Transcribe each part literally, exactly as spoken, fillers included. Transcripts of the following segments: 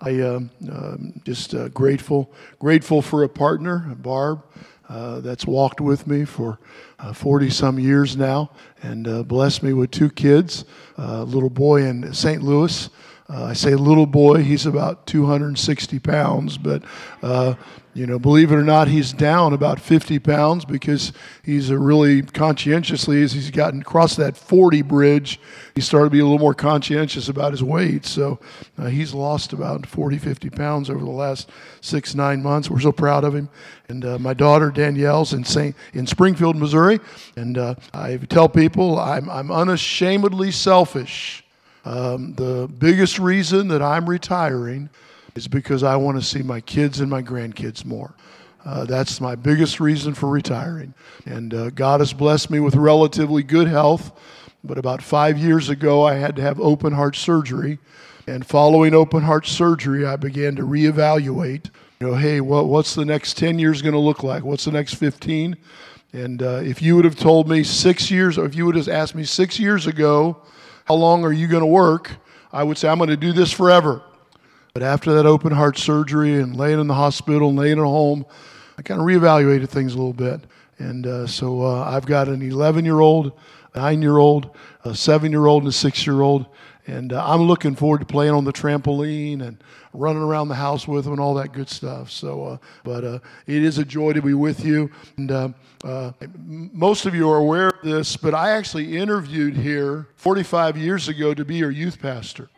I um, um, just uh, grateful, grateful for a partner, Barb, uh, that's walked with me for uh, forty some years now, and uh, blessed me with two kids, uh, a little boy in Saint Louis. Uh, I say little boy, he's about two hundred sixty pounds, but, uh, you know, believe it or not, he's down about fifty pounds because he's a really conscientiously, as he's gotten across that forty bridge, he started to be a little more conscientious about his weight. So uh, he's lost about forty, fifty pounds over the last six, nine months. We're so proud of him. And uh, my daughter Danielle's in Saint in Springfield, Missouri. And uh, I tell people I'm, I'm unashamedly selfish. Um, the biggest reason that I'm retiring is because I want to see my kids and my grandkids more. Uh, that's my biggest reason for retiring. And uh, God has blessed me with relatively good health, but about five years ago I had to have open heart surgery. And following open heart surgery, I began to reevaluate, you know, hey, what, what's the next ten years going to look like? What's the next fifteen? And uh, if you would have told me six years, or if you would have asked me six years ago, how long are you going to work? I would say, I'm going to do this forever. But after that open heart surgery and laying in the hospital and laying at home, I kind of reevaluated things a little bit. And uh, so uh, I've got an eleven-year-old, a nine-year-old, a seven-year-old, and a six-year-old. And uh, I'm looking forward to playing on the trampoline and running around the house with them and all that good stuff. So, uh, but uh, it is a joy to be with you. And uh, uh, most of you are aware of this, but I actually interviewed here forty-five years ago to be your youth pastor.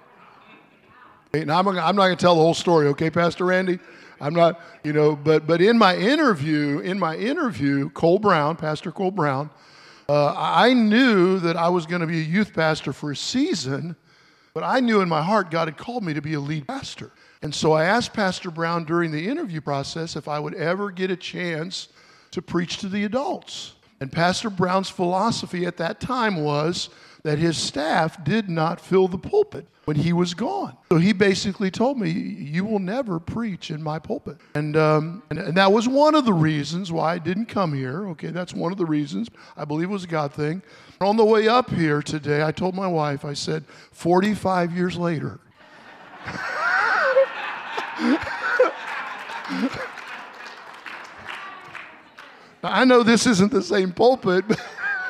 And I'm, I'm not going to tell the whole story, okay, Pastor Randy? I'm not, you know, but but in my interview, in my interview, Cole Brown, Pastor Cole Brown, uh, I knew that I was going to be a youth pastor for a season, but I knew in my heart God had called me to be a lead pastor. And so I asked Pastor Brown during the interview process if I would ever get a chance to preach to the adults. And Pastor Brown's philosophy at that time was that his staff did not fill the pulpit when he was gone. So he basically told me, you will never preach in my pulpit. And, um, and and that was one of the reasons why I didn't come here. Okay, that's one of the reasons. I believe it was a God thing. On the way up here today, I told my wife, I said, forty-five years later. I know this isn't the same pulpit, but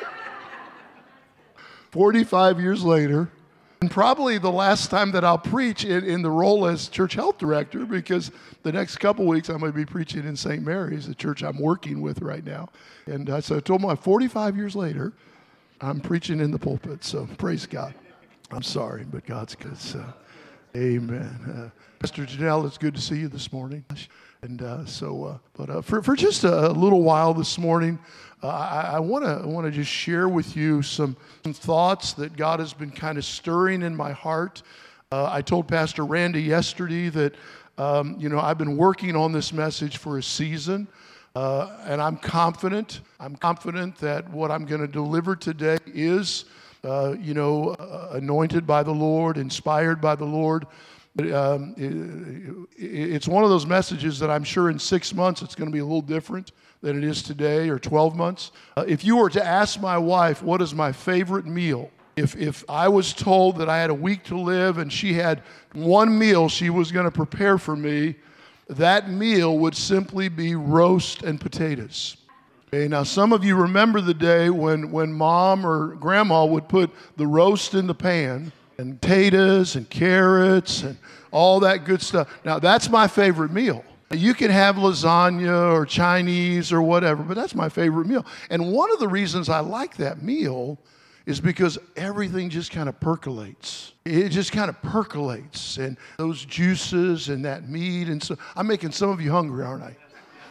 forty-five years later, and probably the last time that I'll preach in, in the role as church health director, because the next couple weeks I'm going to be preaching in Saint Mary's, the church I'm working with right now. And uh, so I told my forty-five years later, I'm preaching in the pulpit, so praise God. I'm sorry, but God's good. So, amen. Uh, Pastor Janelle, it's good to see you this morning. And uh, so, uh, but uh, for for just a, a little while this morning, uh, I want to want to just share with you some, some thoughts that God has been kind of stirring in my heart. Uh, I told Pastor Randy yesterday that um, you know I've been working on this message for a season, uh, and I'm confident. I'm confident that what I'm going to deliver today is uh, you know uh, anointed by the Lord, inspired by the Lord. But um, it, it's one of those messages that I'm sure in six months it's going to be a little different than it is today, or twelve months. Uh, if you were to ask my wife, what is my favorite meal? If if I was told that I had a week to live and she had one meal she was going to prepare for me, that meal would simply be roast and potatoes. Okay, now some of you remember the day when, when mom or grandma would put the roast in the pan, and potatoes and carrots and all that good stuff. Now, that's my favorite meal. You can have lasagna or Chinese or whatever, but that's my favorite meal. And one of the reasons I like that meal is because everything just kind of percolates. It just kind of percolates, and those juices and that meat. And so I'm making some of you hungry, aren't I?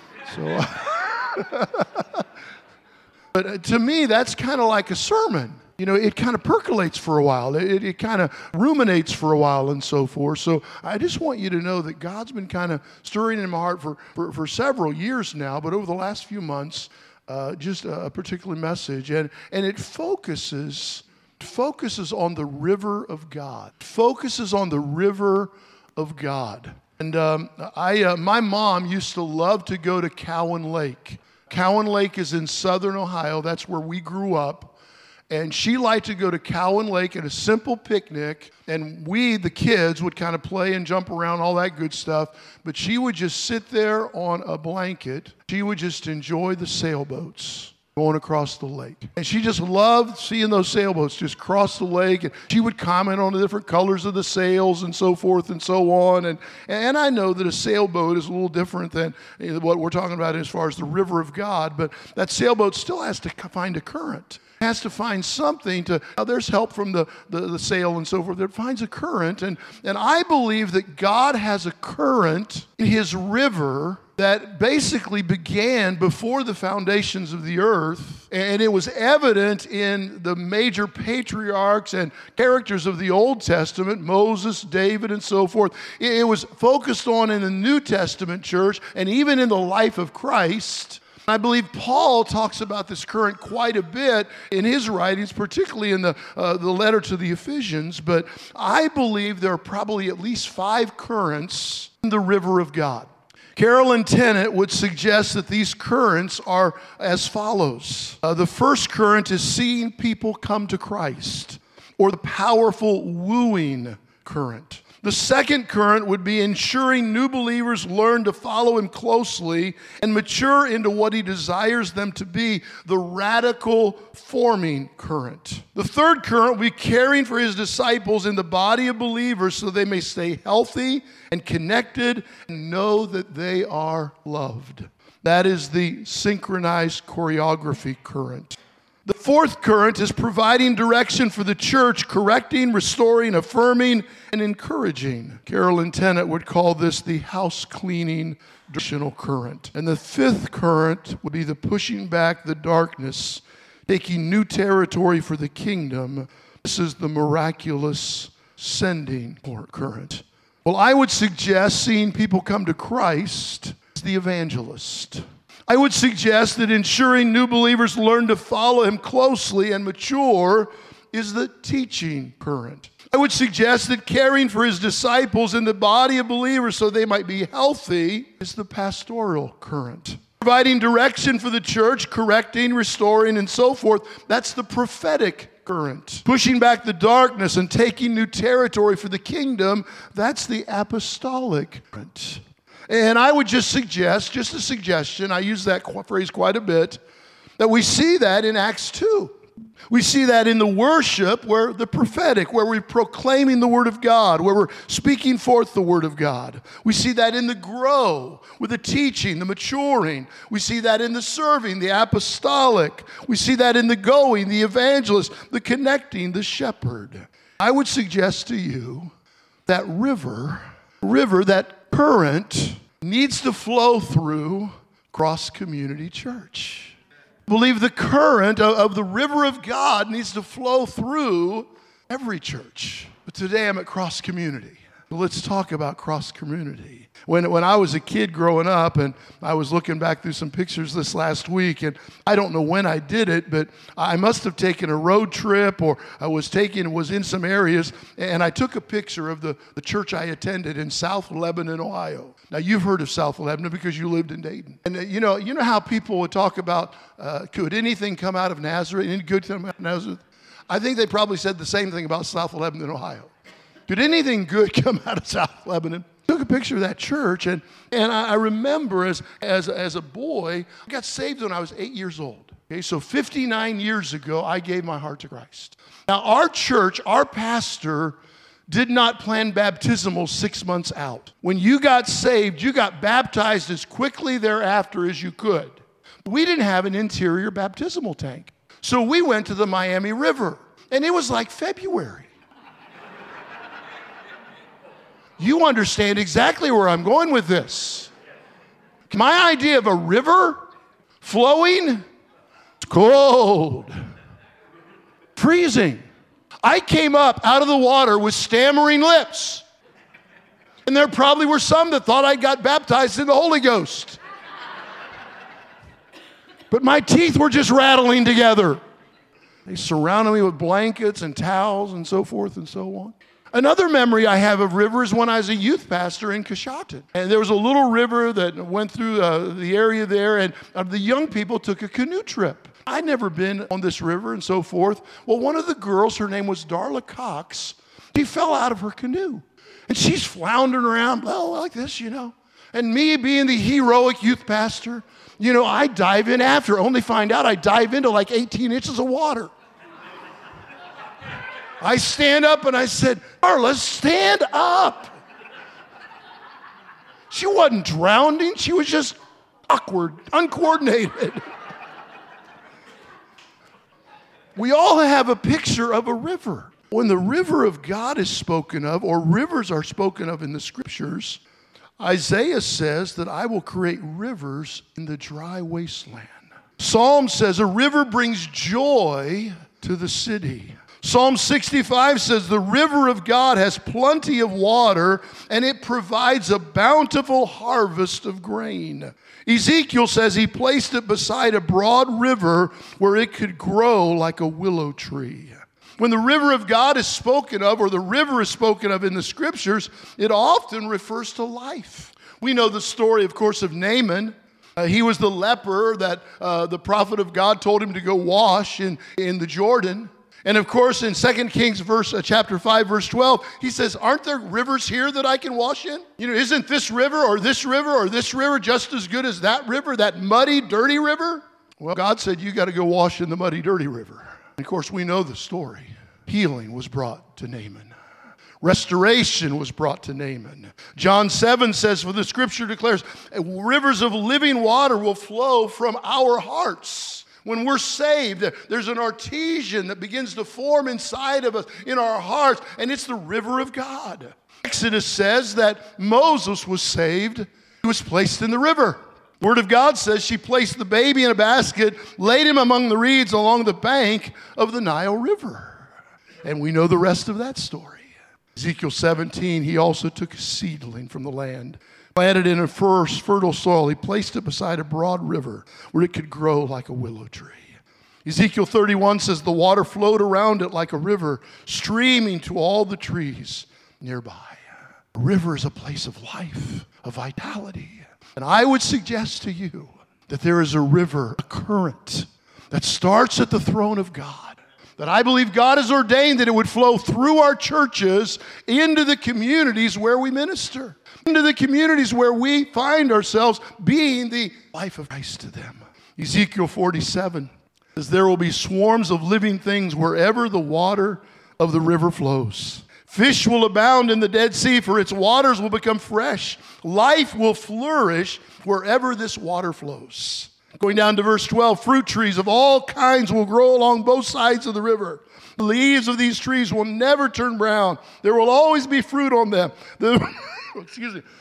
So, but to me, that's kind of like a sermon. You know, it kind of percolates for a while. It, it kind of ruminates for a while and so forth. So I just want you to know that God's been kind of stirring in my heart for, for, for several years now, but over the last few months, uh, just a, a particular message. And, and it focuses, focuses on the river of God. Focuses on the river of God. And um, I, uh, my mom used to love to go to Cowan Lake. Cowan Lake is in southern Ohio. That's where we grew up. And she liked to go to Cowan Lake at a simple picnic, and we, the kids, would kind of play and jump around, all that good stuff. But she would just sit there on a blanket. She would just enjoy the sailboats going across the lake. And she just loved seeing those sailboats just cross the lake. And she would comment on the different colors of the sails and so forth and so on. And, and I know that a sailboat is a little different than what we're talking about as far as the river of God, but that sailboat still has to find a current. Has to find something to, now there's help from the, the, the sail and so forth, that finds a current. And, and I believe that God has a current in his river that basically began before the foundations of the earth. And it was evident in the major patriarchs and characters of the Old Testament, Moses, David, and so forth. It, it was focused on in the New Testament church and even in the life of Christ. I believe Paul talks about this current quite a bit in his writings, particularly in the, uh, the letter to the Ephesians, but I believe there are probably at least five currents in the river of God. Carolyn Tennant would suggest that these currents are as follows. Uh, the first current is seeing people come to Christ, or the powerful wooing current. The second current would be ensuring new believers learn to follow him closely and mature into what he desires them to be, the radical forming current. The third current would be caring for his disciples in the body of believers so they may stay healthy and connected and know that they are loved. That is the synchronized choreography current. The fourth current is providing direction for the church, correcting, restoring, affirming, and encouraging. Carolyn Tennant would call this the house cleaning directional current. And the fifth current would be the pushing back the darkness, taking new territory for the kingdom. This is the miraculous sending current. Well, I would suggest seeing people come to Christ is the evangelist. I would suggest that ensuring new believers learn to follow him closely and mature is the teaching current. I would suggest that caring for his disciples in the body of believers so they might be healthy is the pastoral current. Providing direction for the church, correcting, restoring, and so forth, that's the prophetic current. Pushing back the darkness and taking new territory for the kingdom, that's the apostolic current. And I would just suggest, just a suggestion, I use that phrase quite a bit, that we see that in Acts two. We see that in the worship, where the prophetic, where we're proclaiming the Word of God, where we're speaking forth the Word of God. We see that in the grow, with the teaching, the maturing. We see that in the serving, the apostolic. We see that in the going, the evangelist, the connecting, the shepherd. I would suggest to you that river, river, that current needs to flow through Cross Community Church. I believe the current of, of the river of God needs to flow through every church. But today I'm at Cross Community. Let's talk about Cross Community. When, when I was a kid growing up, and I was looking back through some pictures this last week, and I don't know when I did it, but I must have taken a road trip, or I was taking, was in some areas, and I took a picture of the, the church I attended in South Lebanon, Ohio. Now, you've heard of South Lebanon because you lived in Dayton. And uh, you know, you know how people would talk about, uh, could anything come out of Nazareth? Any good come out of Nazareth? I think they probably said the same thing about South Lebanon, Ohio. Could anything good come out of South Lebanon? I took a picture of that church, and, and I, I remember as, as, as a boy, I got saved when I was eight years old. Okay, so fifty-nine years ago, I gave my heart to Christ. Now, our church, our pastor, did not plan baptismal six months out. When you got saved, you got baptized as quickly thereafter as you could. We didn't have an interior baptismal tank. So we went to the Miami River, and it was like February. You understand exactly where I'm going with this. My idea of a river flowing, it's cold, freezing. I came up out of the water with stammering lips. And there probably were some that thought I got baptized in the Holy Ghost. But my teeth were just rattling together. They surrounded me with blankets and towels and so forth and so on. Another memory I have of river is when I was a youth pastor in Coshocton. And there was a little river that went through uh, the area there, and uh, the young people took a canoe trip. I'd never been on this river and so forth. Well, one of the girls, her name was Darla Cox, she fell out of her canoe. And she's floundering around, well, like this, you know. And me being the heroic youth pastor, you know, I dive in after, only find out I dive into like eighteen inches of water. I stand up and I said, Darla, stand up. She wasn't drowning, she was just awkward, uncoordinated. We all have a picture of a river. When the river of God is spoken of, or rivers are spoken of in the scriptures, Isaiah says that I will create rivers in the dry wasteland. Psalm says a river brings joy to the city. Psalm sixty-five says the river of God has plenty of water and it provides a bountiful harvest of grain. Ezekiel says he placed it beside a broad river where it could grow like a willow tree. When the river of God is spoken of, or the river is spoken of in the scriptures, it often refers to life. We know the story, of course, of Naaman. Uh, he was the leper that uh, the prophet of God told him to go wash in, in the Jordan. And of course, in Second Kings verse, uh, chapter five, verse twelve, he says, aren't there rivers here that I can wash in? You know, isn't this river or this river or this river just as good as that river, that muddy, dirty river? Well, God said, you got to go wash in the muddy, dirty river. And of course, we know the story. Healing was brought to Naaman. Restoration was brought to Naaman. John seven says, for the scripture declares, rivers of living water will flow from our hearts. When we're saved, there's an artesian that begins to form inside of us, in our hearts, and it's the river of God. Exodus says that Moses was saved, he was placed in the river. Word of God says she placed the baby in a basket, laid him among the reeds along the bank of the Nile River. And we know the rest of that story. Ezekiel seventeen, he also took a seedling from the land, planted it in a first fertile soil. He placed it beside a broad river where it could grow like a willow tree. Ezekiel thirty-one says the water flowed around it like a river, streaming to all the trees nearby. A river is a place of life, of vitality. And I would suggest to you that there is a river, a current, that starts at the throne of God. That I believe God has ordained that it would flow through our churches into the communities where we minister, into the communities where we find ourselves being the life of Christ to them. Ezekiel forty-seven says there will be swarms of living things wherever the water of the river flows. Fish will abound in the Dead Sea, for its waters will become fresh. Life will flourish wherever this water flows. Going down to verse twelve, fruit trees of all kinds will grow along both sides of the river. The leaves of these trees will never turn brown. There will always be fruit on them. The, excuse me.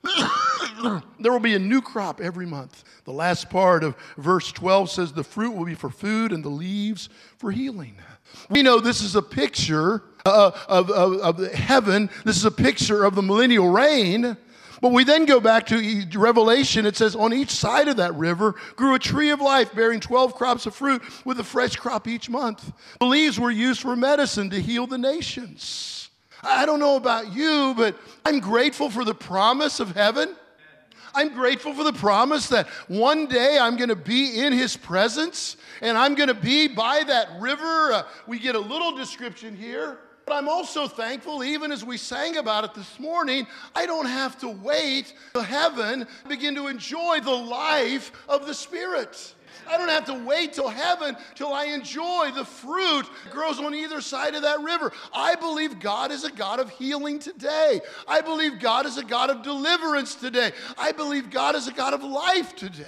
There will be a new crop every month. The last part of verse twelve says the fruit will be for food and the leaves for healing. We know this is a picture uh, of, of, of heaven. This is a picture of the millennial reign. But we then go back to Revelation. It says, on each side of that river grew a tree of life bearing twelve crops of fruit with a fresh crop each month. The leaves were used for medicine to heal the nations. I don't know about you, but I'm grateful for the promise of heaven. I'm grateful for the promise that one day I'm going to be in his presence and I'm going to be by that river. Uh, we get a little description here. But I'm also thankful, even as we sang about it this morning, I don't have to wait till heaven to begin to enjoy the life of the Spirit. I don't have to wait till heaven till I enjoy the fruit that grows on either side of that river. I believe God is a God of healing today. I believe God is a God of deliverance today. I believe God is a God of life today.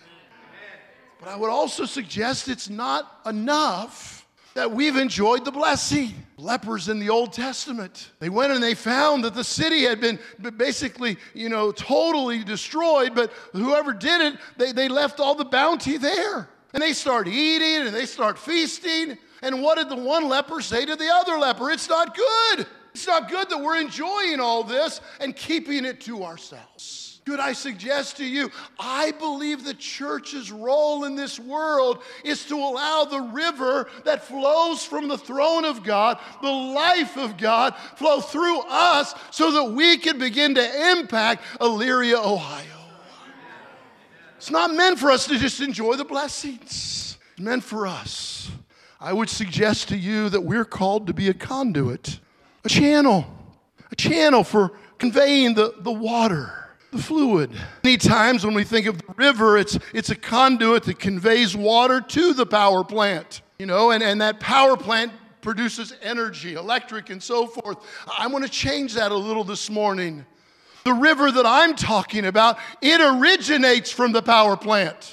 But I would also suggest it's not enough that we've enjoyed the blessing. Lepers in the Old Testament, they went and they found that the city had been basically, you know, totally destroyed, but whoever did it, they, they left all the bounty there. And they start eating and they start feasting. And what did the one leper say to the other leper? It's not good. It's not good that we're enjoying all this and keeping it to ourselves. Could I suggest to you, I believe the church's role in this world is to allow the river that flows from the throne of God, the life of God, flow through us so that we can begin to impact Elyria, Ohio. It's not meant for us to just enjoy the blessings. meant for us. I would suggest to you that we're called to be a conduit, a channel, a channel for conveying the, the water, the fluid. Many times when we think of the river, it's, it's a conduit that conveys water to the power plant, you know, and, and that power plant produces energy, electric, and so forth. I'm going to change that a little this morning. The river that I'm talking about, it originates from the power plant.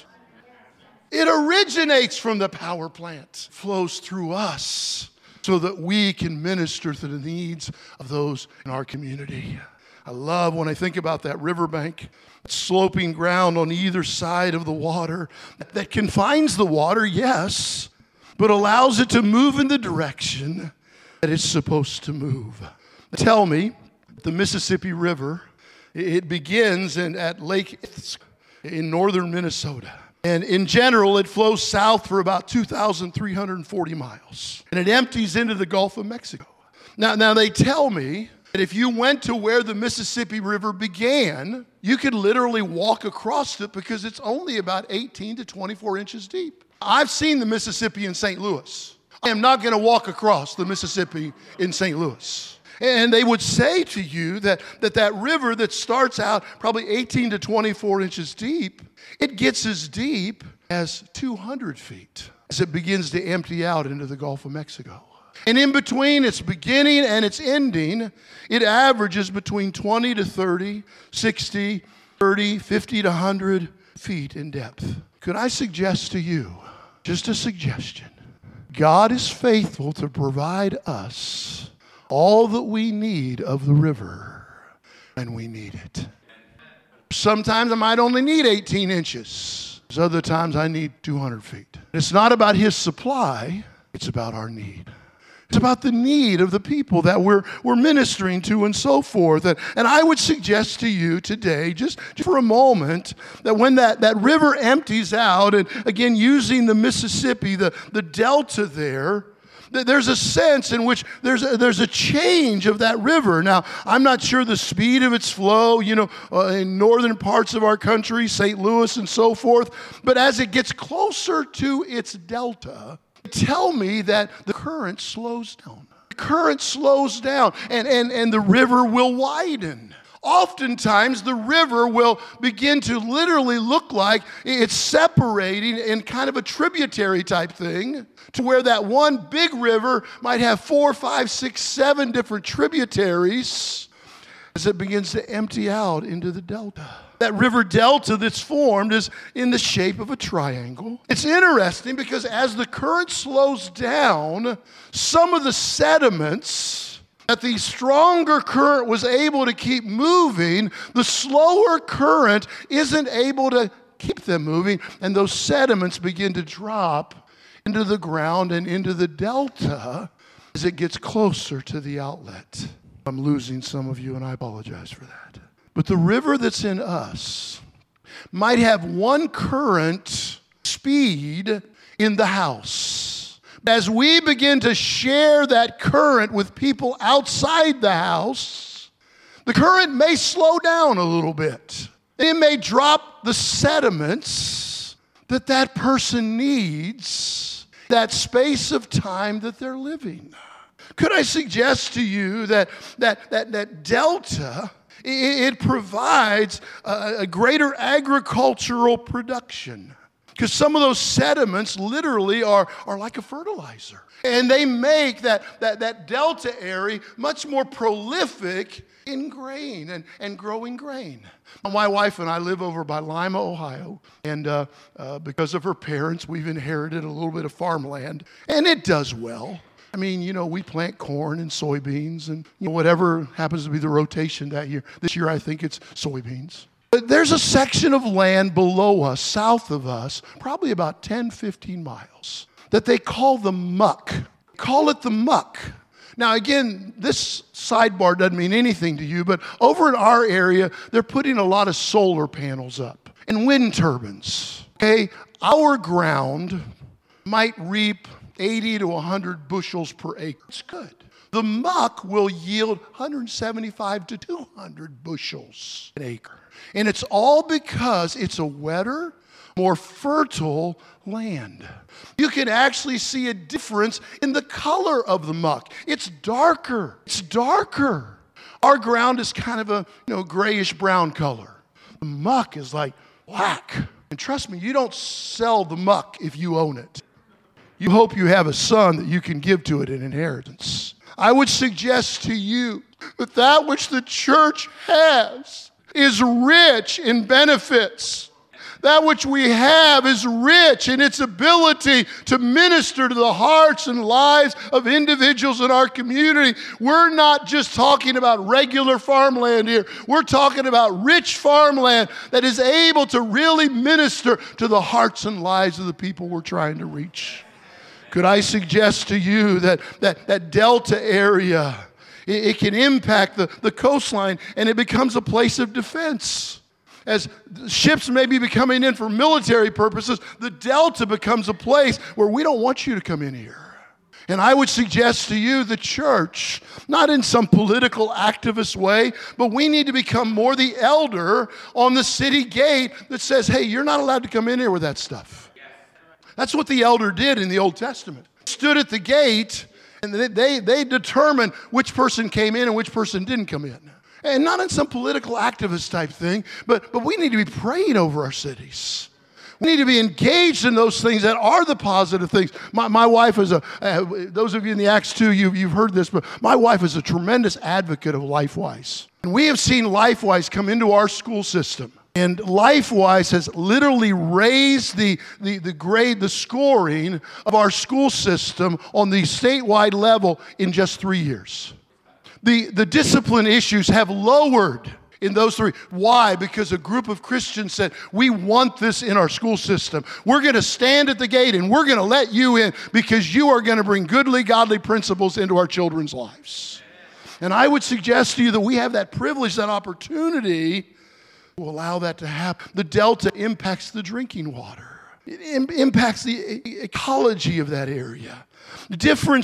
It originates from the power plant, flows through us so that we can minister to the needs of those in our community. I love when I think about that riverbank, sloping ground on either side of the water that confines the water, yes, but allows it to move in the direction that it's supposed to move. Tell me, the Mississippi River, it begins in, at Lake Isk in northern Minnesota. And in general, it flows south for about two thousand three hundred forty miles. And it empties into the Gulf of Mexico. Now, now they tell me that if you went to where the Mississippi River began, you could literally walk across it because it's only about eighteen to twenty-four inches deep. I've seen the Mississippi in Saint Louis. I am not going to walk across the Mississippi in Saint Louis. And they would say to you that, that that river that starts out probably eighteen to twenty-four inches deep, it gets as deep as two hundred feet as it begins to empty out into the Gulf of Mexico. And in between its beginning and its ending, it averages between twenty to thirty, sixty, thirty, fifty to one hundred feet in depth. Could I suggest to you, just a suggestion, God is faithful to provide us all that we need of the river, and we need it. Sometimes I might only need eighteen inches. Other times I need two hundred feet. It's not about his supply, it's about our need. It's about the need of the people that we're, we're ministering to and so forth. And, and I would suggest to you today, just, just for a moment, that when that, that river empties out, and again, using the Mississippi, the, the delta there, there's a sense in which there's a, there's a change of that river. Now, I'm not sure the speed of its flow, you know, uh, in northern parts of our country, Saint Louis and so forth, but as it gets closer to its delta, tell me that the current slows down. The current slows down, and, and, and the river will widen. Oftentimes, the river will begin to literally look like it's separating in kind of a tributary type thing, to where that one big river might have four, five, six, seven different tributaries as it begins to empty out into the delta. That river delta that's formed is in the shape of a triangle. It's interesting because as the current slows down, some of the sediments that the stronger current was able to keep moving, the slower current isn't able to keep them moving, and those sediments begin to drop into the ground and into the delta as it gets closer to the outlet. I'm losing some of you, and I apologize for that. But the river that's in us might have one current speed in the house. As we begin to share that current with people outside the house, the current may slow down a little bit. It may drop the sediments that that person needs, that space of time that they're living. Could I suggest to you that that that, that delta, it, it provides a, a greater agricultural production? Because some of those sediments literally are, are like a fertilizer. And they make that, that, that delta area much more prolific in grain and, and growing grain. My wife and I live over by Lima, Ohio. And uh, uh, because of her parents, we've inherited a little bit of farmland. And it does well. I mean, you know, we plant corn and soybeans and you know, whatever happens to be the rotation that year. This year, I think it's soybeans. But there's a section of land below us, south of us, probably about ten, fifteen miles, that they call the muck. Call it the muck. Now, again, this sidebar doesn't mean anything to you, but over in our area, they're putting a lot of solar panels up and wind turbines. Okay, our ground might reap eighty to one hundred bushels per acre. It's good. The muck will yield one hundred seventy-five to two hundred bushels an acre. And it's all because it's a wetter, more fertile land. You can actually see a difference in the color of the muck. It's darker. It's darker. Our ground is kind of a, you know, grayish brown color. The muck is like black. And trust me, you don't sell the muck if you own it. You hope you have a son that you can give to it in inheritance. I would suggest to you that that which the church has is rich in benefits. That which we have is rich in its ability to minister to the hearts and lives of individuals in our community. We're not just talking about regular farmland here. We're talking about rich farmland that is able to really minister to the hearts and lives of the people we're trying to reach. Could I suggest to you that that, that Delta area, it, it can impact the, the coastline, and it becomes a place of defense. As ships may be coming in for military purposes, the Delta becomes a place where we don't want you to come in here. And I would suggest to you, the church, not in some political activist way, but we need to become more the elder on the city gate that says, hey, you're not allowed to come in here with that stuff. That's what the elder did in the Old Testament. Stood at the gate, and they, they, they determined which person came in and which person didn't come in. And not in some political activist type thing, but, but we need to be praying over our cities. We need to be engaged in those things that are the positive things. My, my wife is a, uh, those of you in the Acts two, you, you've heard this, but my wife is a tremendous advocate of LifeWise. And we have seen LifeWise come into our school system. And LifeWise has literally raised the, the, the grade, the scoring of our school system on the statewide level in just three years. The, the discipline issues have lowered in those three. Why? Because a group of Christians said, we want this in our school system. We're going to stand at the gate and we're going to let you in because you are going to bring goodly, godly principles into our children's lives. And I would suggest to you that we have that privilege, that opportunity to allow that to happen. The Delta impacts the drinking water. It im- impacts the ecology of that area. Different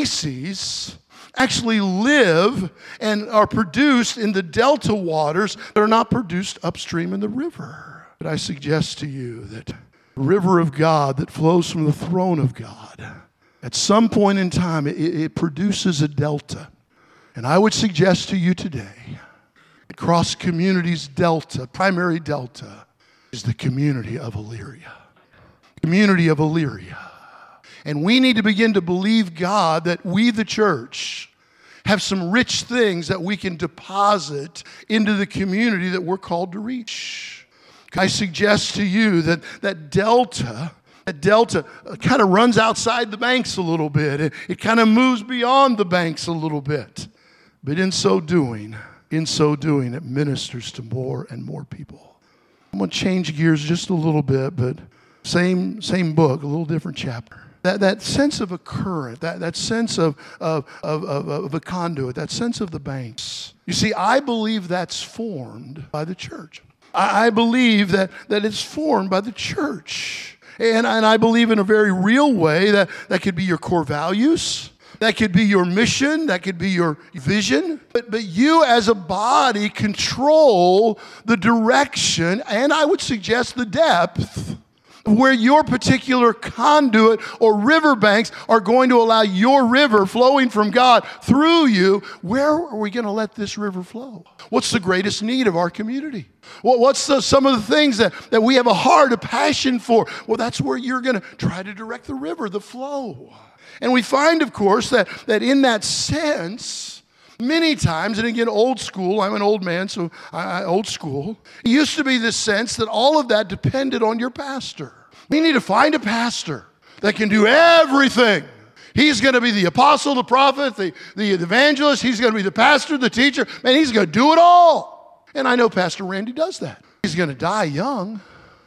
species actually live and are produced in the delta waters that are not produced upstream in the river. But I suggest to you that the river of God that flows from the throne of God, at some point in time, it, it produces a delta. And I would suggest to you today, Cross Community's delta, primary delta, is the community of Elyria. Community of Elyria. And we need to begin to believe God that we, the church, have some rich things that we can deposit into the community that we're called to reach. I suggest to you that that delta, that delta kind of runs outside the banks a little bit. It, it kind of moves beyond the banks a little bit. But in so doing, in so doing, it ministers to more and more people. I'm going to change gears just a little bit, but same, same book, a little different chapter. That, that sense of a current, that, that sense of, of, of, of, of a conduit, that sense of the banks. You see, I believe that's formed by the church. I, I believe that, that it's formed by the church. And, and I believe in a very real way that that could be your core values. That could be your mission. That could be your vision. But, but you as a body control the direction, and I would suggest the depth, where your particular conduit or riverbanks are going to allow your river flowing from God through you. Where are we going to let this river flow? What's the greatest need of our community? Well, what's the, some of the things that, that we have a heart, a passion for? Well, that's where you're going to try to direct the river, the flow. And we find, of course, that, that in that sense, many times, and again, old school, I'm an old man, so I, I, old school, it used to be this sense that all of that depended on your pastor. We need to find a pastor that can do everything. He's going to be the apostle, the prophet, the, the evangelist. He's going to be the pastor, the teacher, and he's going to do it all. And I know Pastor Randy does that. He's going to die young.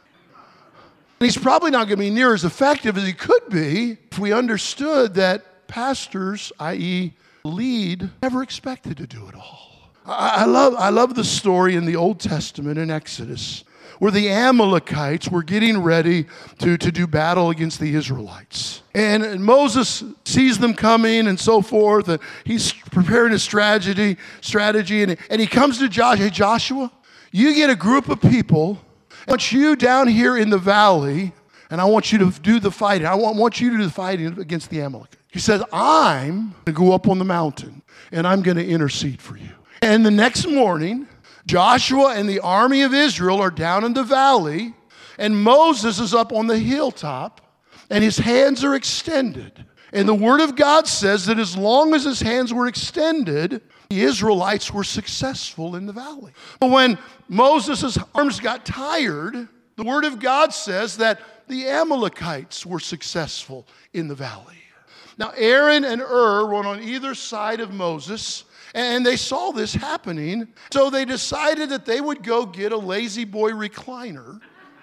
And he's probably not going to be near as effective as he could be if we understood that pastors, that is, lead, never expected to do it all. I, I love I love the story in the Old Testament in Exodus where the Amalekites were getting ready to, to do battle against the Israelites. And, and Moses sees them coming and so forth, and he's preparing a strategy, strategy and, and he comes to Joshua. Hey, Joshua, you get a group of people. I want you down here in the valley, and I want you to do the fighting. I want, want you to do the fighting against the Amalekites. He says, I'm going to go up on the mountain, and I'm going to intercede for you. And the next morning, Joshua and the army of Israel are down in the valley, and Moses is up on the hilltop, and his hands are extended. And the Word of God says that as long as his hands were extended, the Israelites were successful in the valley. But when Moses' arms got tired, the Word of God says that the Amalekites were successful in the valley. Now, Aaron and Hur were on either side of Moses, and they saw this happening, so they decided that they would go get a lazy boy recliner.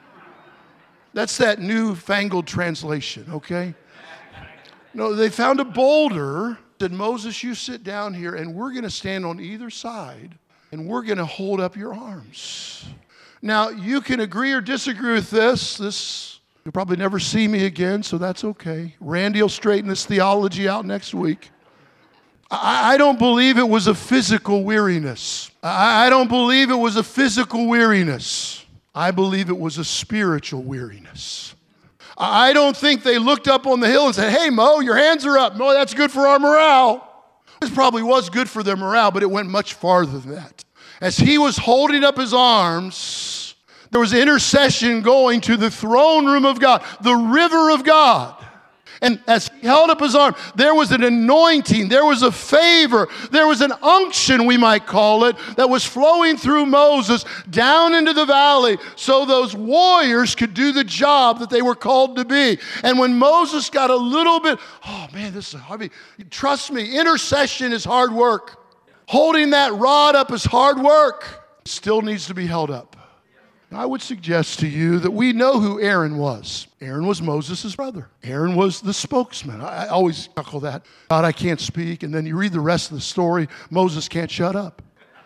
That's that newfangled translation, okay? No, they found a boulder, said, Moses, you sit down here, and we're going to stand on either side, and we're going to hold up your arms. Now, you can agree or disagree with this. This, you'll probably never see me again, so that's okay. Randy will straighten this theology out next week. I, I don't believe it was a physical weariness. I, I don't believe it was a physical weariness. I believe it was a spiritual weariness. I don't think they looked up on the hill and said, hey, Mo, your hands are up. Mo, that's good for our morale. This probably was good for their morale, but it went much farther than that. As he was holding up his arms, there was intercession going to the throne room of God, the river of God. And as he held up his arm, there was an anointing, there was a favor, there was an unction, we might call it, that was flowing through Moses down into the valley so those warriors could do the job that they were called to be. And when Moses got a little bit, oh man, this is heavy. Trust me, intercession is hard work. Holding that rod up is hard work. It still needs to be held up. I would suggest to you that we know who Aaron was. Aaron was Moses' brother. Aaron was the spokesman. I always chuckle that. God, I can't speak. And then you read the rest of the story, Moses can't shut up.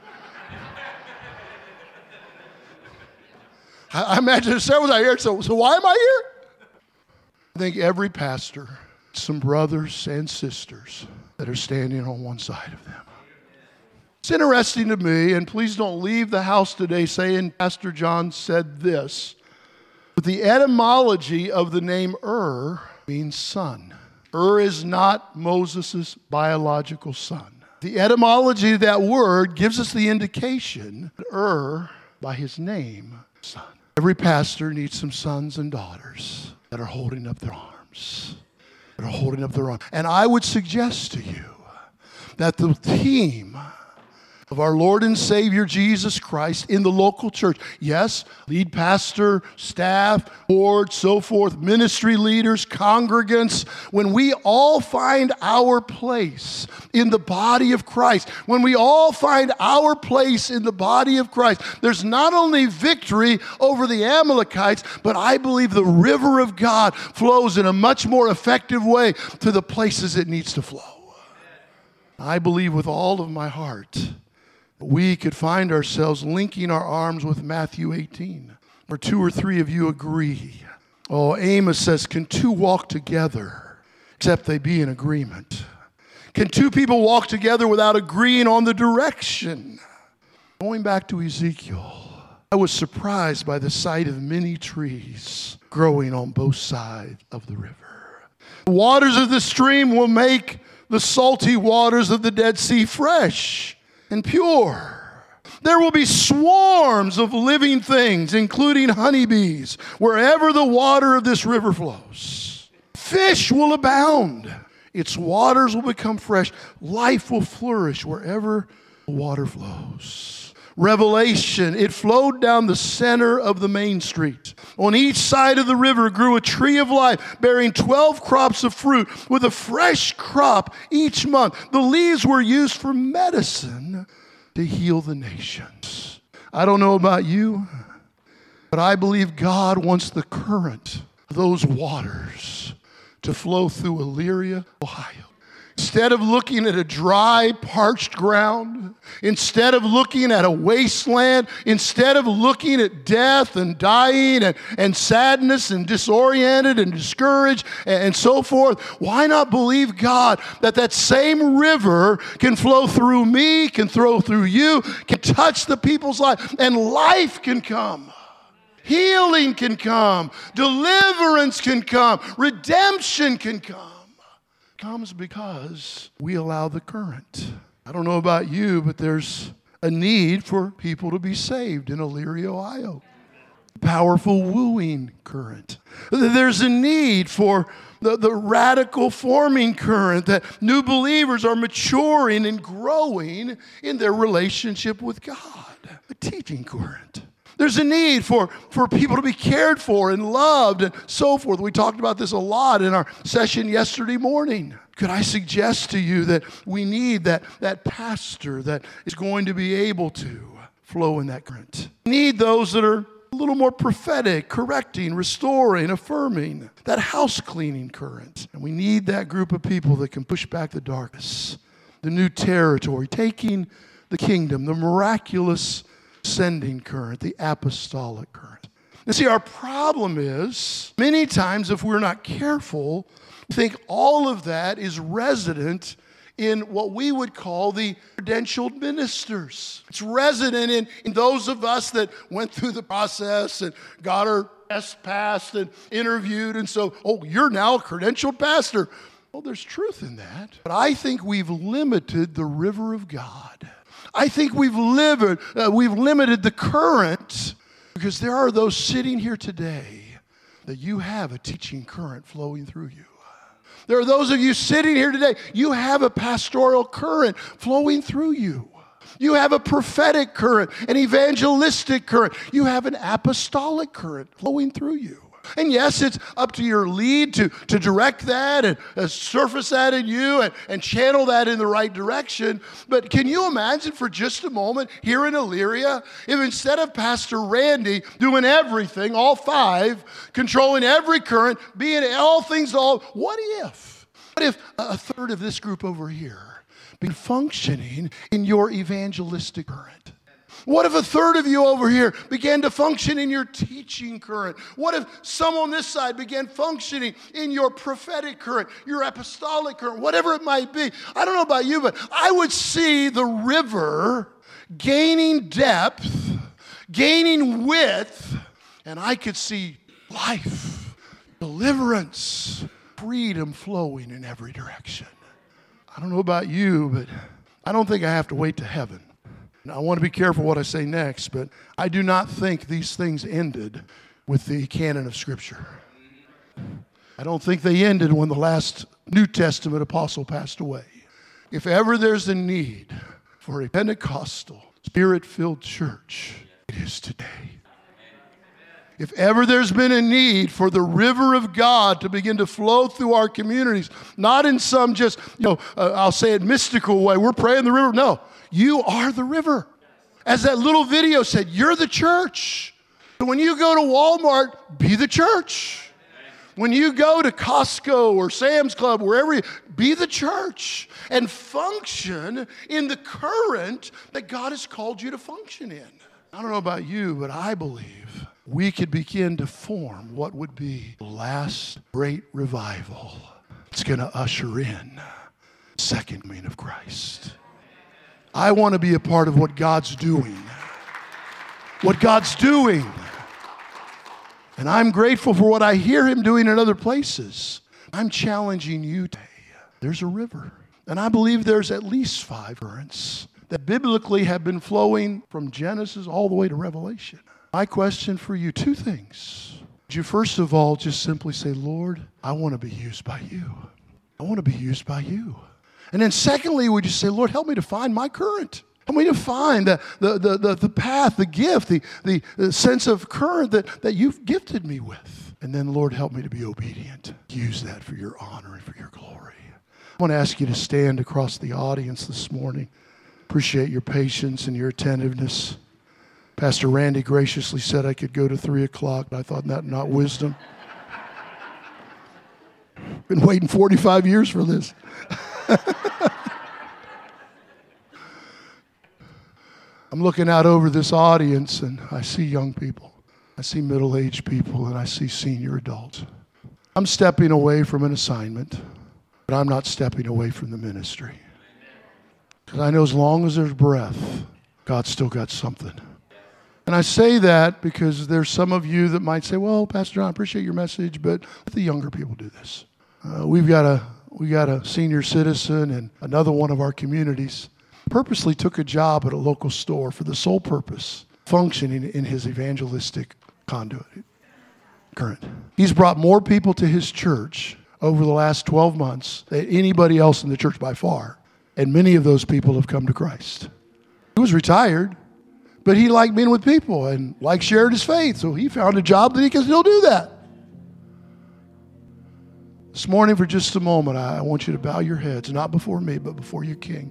I, I imagine if Sarah was out here, so, so why am I here? I think every pastor, some brothers and sisters that are standing on one side of them. It's interesting to me, and please don't leave the house today saying Pastor John said this, but the etymology of the name Ur means son. Ur is not Moses' biological son. The etymology of that word gives us the indication that Ur, by his name, son. Every pastor needs some sons and daughters that are holding up their arms, that are holding up their arms. And I would suggest to you that the team of our Lord and Savior Jesus Christ in the local church. Yes, lead pastor, staff, board, so forth, ministry leaders, congregants. When we all find our place in the body of Christ, when we all find our place in the body of Christ, there's not only victory over the Amalekites, but I believe the river of God flows in a much more effective way to the places it needs to flow. I believe with all of my heart we could find ourselves linking our arms with Matthew eighteen, where two or three of you agree. Oh, Amos says, can two walk together except they be in agreement? Can two people walk together without agreeing on the direction? Going back to Ezekiel, I was surprised by the sight of many trees growing on both sides of the river. The waters of the stream will make the salty waters of the Dead Sea fresh and pure. There will be swarms of living things, including honeybees, wherever the water of this river flows. Fish will abound. Its waters will become fresh. Life will flourish wherever the water flows. Revelation, it flowed down the center of the main street. On each side of the river grew a tree of life, bearing twelve crops of fruit, with a fresh crop each month. The leaves were used for medicine to heal the nations. I don't know about you, but I believe God wants the current of those waters to flow through Elyria, Ohio. Instead of looking at a dry, parched ground, instead of looking at a wasteland, instead of looking at death and dying and, and sadness and disoriented and discouraged and, and so forth, why not believe God that that same river can flow through me, can flow through you, can touch the people's life, and life can come. Healing can come. Deliverance can come. Redemption can come. Comes because we allow the current. I don't know about you, but there's a need for people to be saved in Elyria, Ohio. Powerful wooing current. There's a need for the, the radical forming current, that new believers are maturing and growing in their relationship with God. A teaching current. There's a need for, for people to be cared for and loved and so forth. We talked about this a lot in our session yesterday morning. Could I suggest to you that we need that, that pastor that is going to be able to flow in that current? We need those that are a little more prophetic, correcting, restoring, affirming, that house cleaning current. And we need that group of people that can push back the darkness, the new territory, taking the kingdom, the miraculous sending current, the apostolic current. And see, our problem is, many times if we're not careful, we think all of that is resident in what we would call the credentialed ministers. It's resident in, in those of us that went through the process and got our test passed and interviewed, and so, oh, you're now a credentialed pastor. Well, there's truth in that. But I think we've limited the river of God. I think we've limited, uh, we've limited the current, because there are those sitting here today that you have a teaching current flowing through you. There are those of you sitting here today, you have a pastoral current flowing through you. You have a prophetic current, an evangelistic current. You have an apostolic current flowing through you. And yes, it's up to your lead to, to direct that and uh, surface that in you and, and channel that in the right direction. But can you imagine for just a moment here in Elyria, if instead of Pastor Randy doing everything, all five, controlling every current, being all things to all, what if? What if a third of this group over here been functioning in your evangelistic current? What if a third of you over here began to function in your teaching current? What if some on this side began functioning in your prophetic current, your apostolic current, whatever it might be? I don't know about you, but I would see the river gaining depth, gaining width, and I could see life, deliverance, freedom flowing in every direction. I don't know about you, but I don't think I have to wait to heaven. Now, I want to be careful what I say next, but I do not think these things ended with the canon of Scripture. I don't think they ended when the last New Testament apostle passed away. If ever there's a need for a Pentecostal, Spirit-filled church, it is today. If ever there's been a need for the river of God to begin to flow through our communities, not in some just, you know, uh, I'll say it mystical way, we're praying the river. No, you are the river. As that little video said, you're the church. So when you go to Walmart, be the church. When you go to Costco or Sam's Club, wherever you, be the church and function in the current that God has called you to function in. I don't know about you, but I believe we could begin to form what would be the last great revival. It's going to usher in the second coming of Christ. I want to be a part of what God's doing. What God's doing. And I'm grateful for what I hear Him doing in other places. I'm challenging you today. There's a river. And I believe there's at least five currents that biblically have been flowing from Genesis all the way to Revelation. My question for you, two things. Would you first of all just simply say, Lord, I want to be used by you. I want to be used by you. And then secondly, would you say, Lord, help me to find my current. Help me to find the, the, the, the, the path, the gift, the, the, the sense of current that, that you've gifted me with. And then, Lord, help me to be obedient. Use that for your honor and for your glory. I want to ask you to stand across the audience this morning. Appreciate your patience and your attentiveness. Pastor Randy graciously said I could go to three o'clock, but I thought that not wisdom. Been waiting forty-five years for this. I'm looking out over this audience and I see young people. I see middle-aged people and I see senior adults. I'm stepping away from an assignment, but I'm not stepping away from the ministry. Because I know as long as there's breath, God's still got something. And I say that because there's some of you that might say, well, Pastor John, I appreciate your message, but let the younger people do this. Uh, we've got a we got a senior citizen and another one of our communities purposely took a job at a local store for the sole purpose, functioning in his evangelistic conduit current. He's brought more people to his church over the last twelve months than anybody else in the church by far. And many of those people have come to Christ. He was retired, but he liked being with people and liked sharing his faith. So he found a job that he can still do that. This morning, for just a moment, I want you to bow your heads, not before me, but before your King.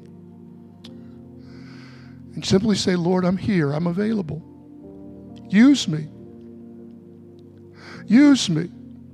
And simply say, Lord, I'm here. I'm available. Use me. Use me.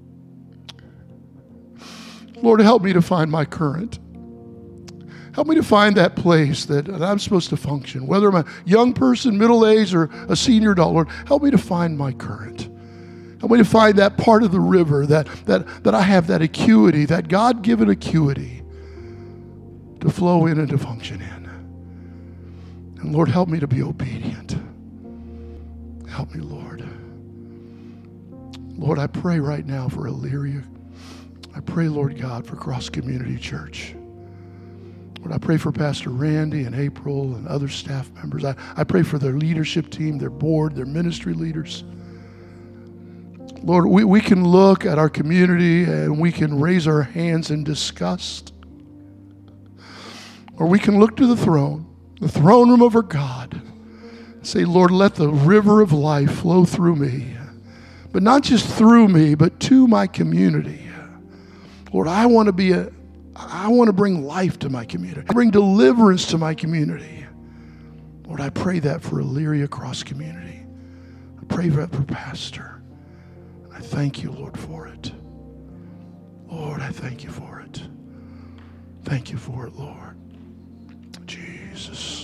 Lord, help me to find my current. Help me to find that place that I'm supposed to function, whether I'm a young person, middle-aged, or a senior adult. Lord, help me to find my current. Help me to find that part of the river that, that, that I have that acuity, that God-given acuity to flow in and to function in. And Lord, help me to be obedient. Help me, Lord. Lord, I pray right now for Elyria. I pray, Lord God, for Cross Community Church. Lord, I pray for Pastor Randy and April and other staff members. I, I pray for their leadership team, their board, their ministry leaders. Lord, we, we can look at our community and we can raise our hands in disgust. Or we can look to the throne, the throne room of our God, and say, Lord, let the river of life flow through me. But not just through me, but to my community. Lord, I want to be a, I want to bring life to my community. I bring deliverance to my community. Lord, I pray that for Elyria Cross Community. I pray that for Pastor. I thank you, Lord, for it. Lord, I thank you for it. Thank you for it, Lord. Jesus.